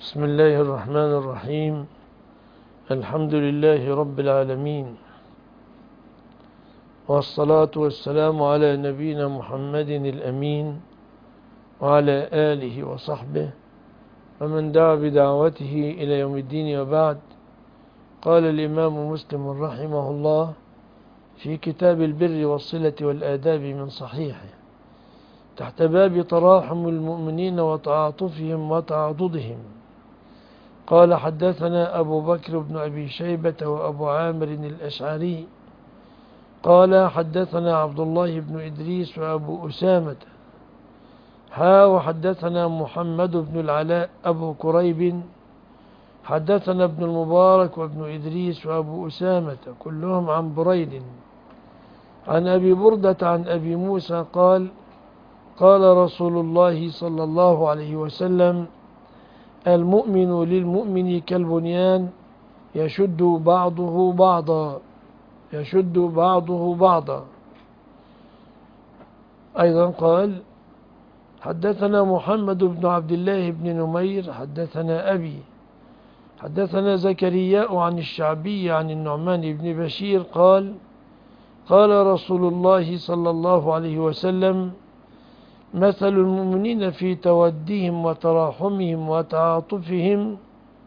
بسم الله الرحمن الرحيم. الحمد لله رب العالمين، والصلاة والسلام على نبينا محمد الأمين وعلى آله وصحبه ومن دعا بدعوته إلى يوم الدين، وبعد. قال الإمام مسلم رحمه الله في كتاب البر والصلة والآداب من صحيحه تحت باب تراحم المؤمنين وتعاطفهم وتعاضدهم، قال: حدثنا أبو بكر بن أبي شيبة وأبو عامر الأشعري قال: حدثنا عبد الله بن إدريس وأبو أسامة وحدثنا محمد بن العلاء أبو كريب حدثنا ابن المبارك وابن إدريس وأبو أسامة كلهم عن بريد عن أبي بردة عن أبي موسى قال: قال رسول الله صلى الله عليه وسلم: المؤمن للمؤمن كالبنيان يشد بعضه بعضا. أيضا قال: حدثنا محمد بن عبد الله بن نمير حدثنا أبي حدثنا زكرياء عن الشعبي عن النعمان بن بشير قال: قال رسول الله صلى الله عليه وسلم: مثل المؤمنين في تودهم وتراحمهم وتعاطفهم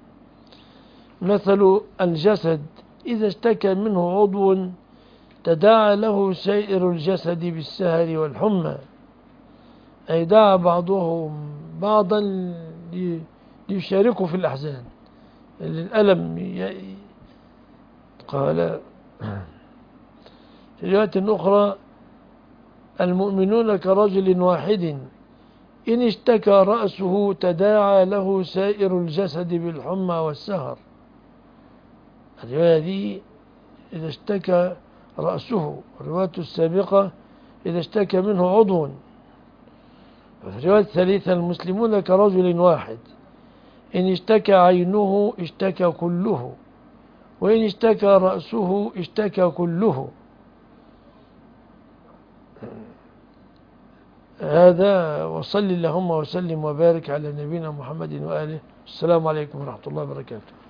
مثل الجسد إذا اشتكى منه عضو تداعى له سائر الجسد بالسهر والحمى، أي دعا بعضهم بعضا ليشاركوا في الأحزان الألم. قال في رواية أخرى: المؤمنون كرجل واحد إن اشتكى رأسه تداعى له سائر الجسد بالحمى والسهر. الرواية دي إذا اشتكى رأسه، الرواية السابقة إذا اشتكى منه عضو. في الرواية الثالثة: المسلمون كرجل واحد إن اشتكى عينه اشتكى كله، وإن اشتكى رأسه اشتكى كله. هذا، وصل اللهم وسلم وبارك على نبينا محمد وآله. السلام عليكم ورحمة الله وبركاته.